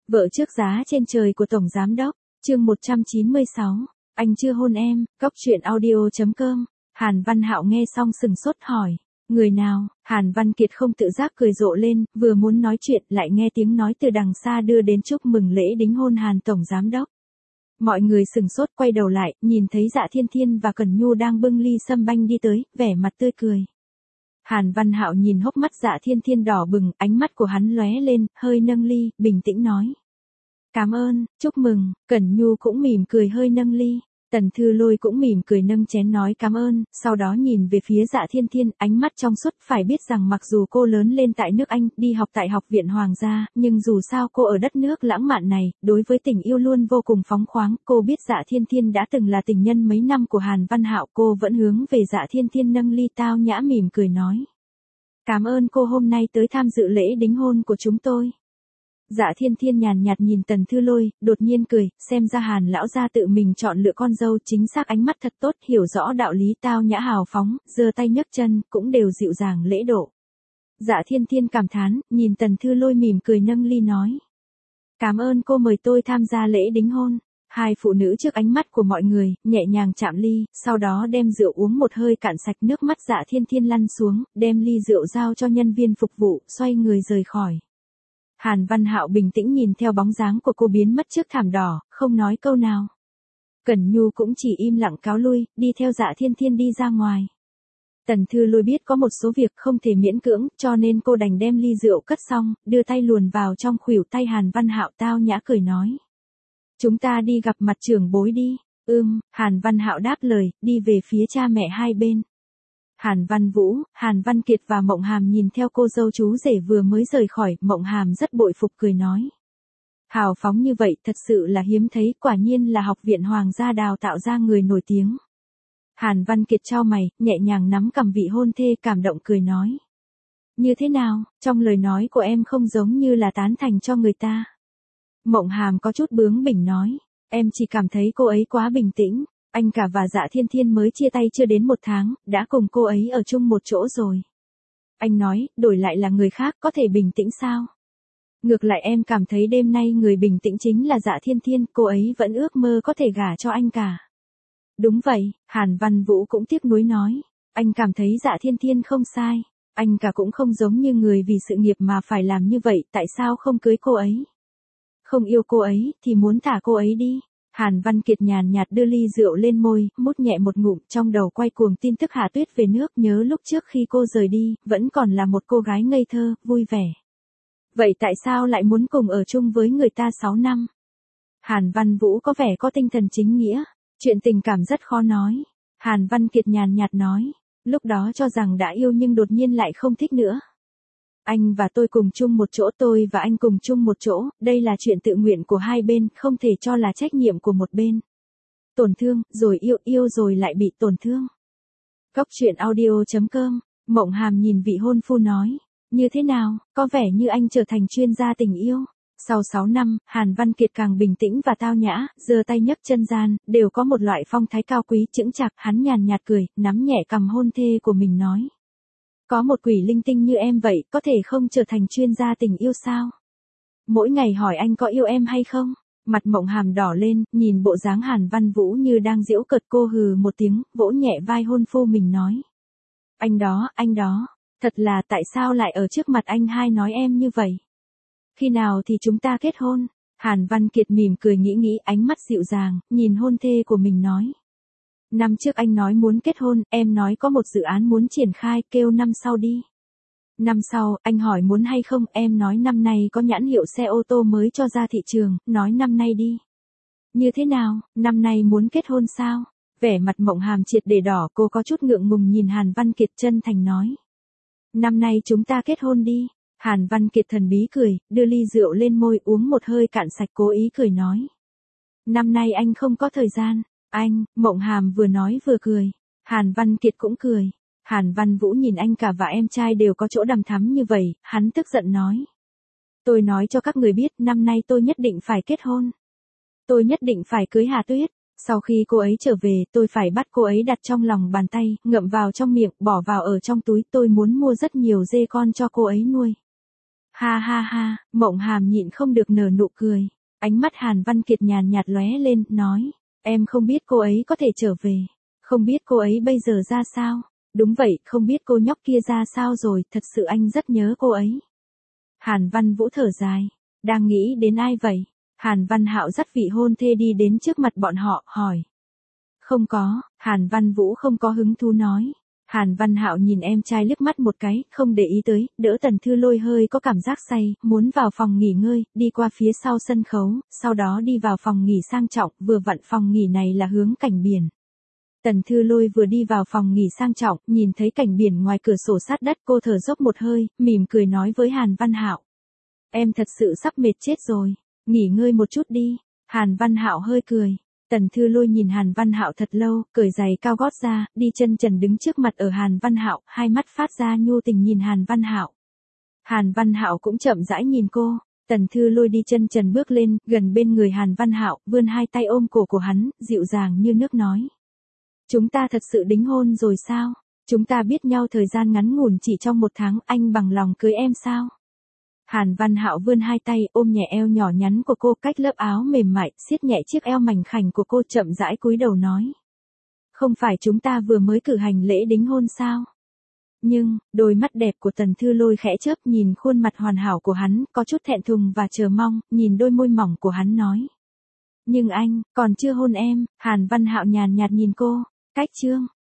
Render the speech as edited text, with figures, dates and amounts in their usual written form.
Vợ trước giá trên trời của Tổng Giám Đốc, chương 196, anh chưa hôn em, cóc truyện audio.com, Hàn Văn Hạo nghe xong sừng sốt hỏi, người nào, Hàn Văn Kiệt không tự giác cười rộ lên, vừa muốn nói chuyện lại nghe tiếng nói từ đằng xa đưa đến chúc mừng lễ đính hôn Hàn Tổng Giám Đốc. Mọi người sừng sốt quay đầu lại, nhìn thấy Dạ Thiên Thiên và Cẩn Nhu đang bưng ly sâm banh đi tới, vẻ mặt tươi cười. Hàn Văn Hạo nhìn hốc mắt Dạ Thiên Thiên đỏ bừng, ánh mắt của hắn lóe lên, hơi nâng ly, bình tĩnh nói. Cảm ơn, chúc mừng, Cẩn Nhu cũng mỉm cười hơi nâng ly. Tần Thư Lôi cũng mỉm cười nâng chén nói cảm ơn, sau đó nhìn về phía Dạ Thiên Thiên, ánh mắt trong suốt, phải biết rằng mặc dù cô lớn lên tại nước Anh, đi học tại Học viện Hoàng gia, nhưng dù sao cô ở đất nước lãng mạn này, đối với tình yêu luôn vô cùng phóng khoáng, cô biết Dạ Thiên Thiên đã từng là tình nhân mấy năm của Hàn Văn Hạo, cô vẫn hướng về Dạ Thiên Thiên nâng ly tao nhã mỉm cười nói. Cảm ơn cô hôm nay tới tham dự lễ đính hôn của chúng tôi. Dạ Thiên Thiên nhàn nhạt nhìn Tần Thư Lôi, đột nhiên cười, xem ra Hàn lão gia tự mình chọn lựa con dâu, chính xác, ánh mắt thật tốt, hiểu rõ đạo lý tao nhã hào phóng, giơ tay nhấc chân, cũng đều dịu dàng lễ độ. Dạ Thiên Thiên cảm thán, nhìn Tần Thư Lôi mỉm cười nâng ly nói. Cảm ơn cô mời tôi tham gia lễ đính hôn. Hai phụ nữ trước ánh mắt của mọi người, nhẹ nhàng chạm ly, sau đó đem rượu uống một hơi cạn sạch, nước mắt Dạ Thiên Thiên lăn xuống, đem ly rượu giao cho nhân viên phục vụ, xoay người rời khỏi. Hàn Văn Hạo bình tĩnh nhìn theo bóng dáng của cô biến mất trước thảm đỏ, không nói câu nào. Cẩn Nhu cũng chỉ im lặng cáo lui, đi theo Dạ Thiên Thiên đi ra ngoài. Tần Thư Lôi biết có một số việc không thể miễn cưỡng, cho nên cô đành đem ly rượu cất xong, đưa tay luồn vào trong khuỷu tay Hàn Văn Hạo, tao nhã cười nói. Chúng ta đi gặp mặt trưởng bối đi. Hàn Văn Hạo đáp lời, đi về phía cha mẹ hai bên. Hàn Văn Vũ, Hàn Văn Kiệt và Mộng Hàm nhìn theo cô dâu chú rể vừa mới rời khỏi, Mộng Hàm rất bội phục cười nói. Hào phóng như vậy thật sự là hiếm thấy, quả nhiên là Học viện Hoàng gia đào tạo ra người nổi tiếng. Hàn Văn Kiệt chau mày, nhẹ nhàng nắm cầm vị hôn thê, cảm động cười nói. Như thế nào, trong lời nói của em không giống như là tán thành cho người ta. Mộng Hàm có chút bướng bỉnh nói, em chỉ cảm thấy cô ấy quá bình tĩnh. Anh cả và Dạ Thiên Thiên mới chia tay chưa đến 1 tháng, đã cùng cô ấy ở chung một chỗ rồi. Anh nói, đổi lại là người khác có thể bình tĩnh sao? Ngược lại em cảm thấy đêm nay người bình tĩnh chính là Dạ Thiên Thiên, cô ấy vẫn ước mơ có thể gả cho anh cả. Đúng vậy, Hàn Văn Vũ cũng tiếc nuối nói. Anh cảm thấy Dạ Thiên Thiên không sai. Anh cả cũng không giống như người vì sự nghiệp mà phải làm như vậy, tại sao không cưới cô ấy? Không yêu cô ấy, thì muốn thả cô ấy đi. Hàn Văn Kiệt nhàn nhạt đưa ly rượu lên môi, mút nhẹ một ngụm, trong đầu quay cuồng tin tức Hà Tuyết về nước, nhớ lúc trước khi cô rời đi, vẫn còn là một cô gái ngây thơ, vui vẻ. Vậy tại sao lại muốn cùng ở chung với người ta 6 năm? Hàn Văn Vũ có vẻ có tinh thần chính nghĩa, chuyện tình cảm rất khó nói. Hàn Văn Kiệt nhàn nhạt nói, lúc đó cho rằng đã yêu nhưng đột nhiên lại không thích nữa. Anh và tôi cùng chung một chỗ, tôi và anh cùng chung một chỗ, đây là chuyện tự nguyện của hai bên, không thể cho là trách nhiệm của một bên. Tổn thương, rồi yêu rồi lại bị tổn thương. Cóc truyện audio.com, Mộng Hàm nhìn vị hôn phu nói, như thế nào, có vẻ như anh trở thành chuyên gia tình yêu. Sau 6 năm, Hàn Văn Kiệt càng bình tĩnh và tao nhã, giơ tay nhấc chân gian, đều có một loại phong thái cao quý chững chạc, hắn nhàn nhạt cười, nắm nhẹ cằm hôn thê của mình nói. Có một quỷ linh tinh như em vậy, có thể không trở thành chuyên gia tình yêu sao? Mỗi ngày hỏi anh có yêu em hay không? Mặt Mộng Hàm đỏ lên, nhìn bộ dáng Hàn Văn Vũ như đang giễu cợt cô, hừ một tiếng, vỗ nhẹ vai hôn phu mình nói. Anh đó, thật là tại sao lại ở trước mặt anh hai nói em như vậy? Khi nào thì chúng ta kết hôn? Hàn Văn Kiệt mỉm cười nghĩ ánh mắt dịu dàng, nhìn hôn thê của mình nói. Năm trước anh nói muốn kết hôn, em nói có một dự án muốn triển khai, kêu năm sau đi. Năm sau, anh hỏi muốn hay không, em nói năm nay có nhãn hiệu xe ô tô mới cho ra thị trường, nói năm nay đi. Như thế nào, năm nay muốn kết hôn sao? Vẻ mặt Mộng Hàm triệt để đỏ, cô có chút ngượng ngùng nhìn Hàn Văn Kiệt, chân thành nói. Năm nay chúng ta kết hôn đi. Hàn Văn Kiệt thần bí cười, đưa ly rượu lên môi, uống một hơi cạn sạch, cố ý cười nói. Năm nay anh không có thời gian. Anh, Mộng Hàm vừa nói vừa cười. Hàn Văn Kiệt cũng cười. Hàn Văn Vũ nhìn anh cả và em trai đều có chỗ đằm thắm như vậy, hắn tức giận nói. Tôi nói cho các người biết, năm nay tôi nhất định phải kết hôn. Tôi nhất định phải cưới Hà Tuyết. Sau khi cô ấy trở về, tôi phải bắt cô ấy đặt trong lòng bàn tay, ngậm vào trong miệng, bỏ vào ở trong túi, tôi muốn mua rất nhiều dê con cho cô ấy nuôi. Ha ha ha, Mộng Hàm nhịn không được nở nụ cười. Ánh mắt Hàn Văn Kiệt nhàn nhạt lóe lên, nói, em không biết cô ấy có thể trở về. Không biết cô ấy bây giờ ra sao. Đúng vậy, không biết cô nhóc kia ra sao rồi, thật sự anh rất nhớ cô ấy. Hàn Văn Vũ thở dài. Đang nghĩ đến ai vậy? Hàn Văn Hạo dắt vị hôn thê đi đến trước mặt bọn họ, hỏi. Không có, Hàn Văn Vũ không có hứng thú nói. Hàn Văn Hạo nhìn em trai liếc mắt một cái, không để ý tới, đỡ Tần Thư Lôi hơi có cảm giác say, muốn vào phòng nghỉ ngơi, đi qua phía sau sân khấu, sau đó đi vào phòng nghỉ sang trọng, vừa vặn phòng nghỉ này là hướng cảnh biển. Tần Thư Lôi vừa đi vào phòng nghỉ sang trọng, nhìn thấy cảnh biển ngoài cửa sổ sát đất, cô thở dốc một hơi, mỉm cười nói với Hàn Văn Hạo. Em thật sự sắp mệt chết rồi, nghỉ ngơi một chút đi. Hàn Văn Hạo hơi cười. Tần Thư Lôi nhìn Hàn Văn Hạo thật lâu, cởi giày cao gót ra, đi chân trần đứng trước mặt ở Hàn Văn Hạo, hai mắt phát ra nhu tình nhìn Hàn Văn Hạo. Hàn Văn Hạo cũng chậm rãi nhìn cô. Tần Thư Lôi đi chân trần bước lên, gần bên người Hàn Văn Hạo, vươn hai tay ôm cổ của hắn, dịu dàng như nước nói. Chúng ta thật sự đính hôn rồi sao? Chúng ta biết nhau thời gian ngắn ngủn chỉ trong 1 tháng, anh bằng lòng cưới em sao? Hàn Văn Hạo vươn hai tay ôm nhẹ eo nhỏ nhắn của cô, cách lớp áo mềm mại, siết nhẹ chiếc eo mảnh khảnh của cô, chậm rãi cúi đầu nói. Không phải chúng ta vừa mới cử hành lễ đính hôn sao? Nhưng, đôi mắt đẹp của Tần Thư Lôi khẽ chớp, nhìn khuôn mặt hoàn hảo của hắn, có chút thẹn thùng và chờ mong, nhìn đôi môi mỏng của hắn nói. Nhưng anh, còn chưa hôn em. Hàn Văn Hạo nhàn nhạt nhìn cô. Cách chương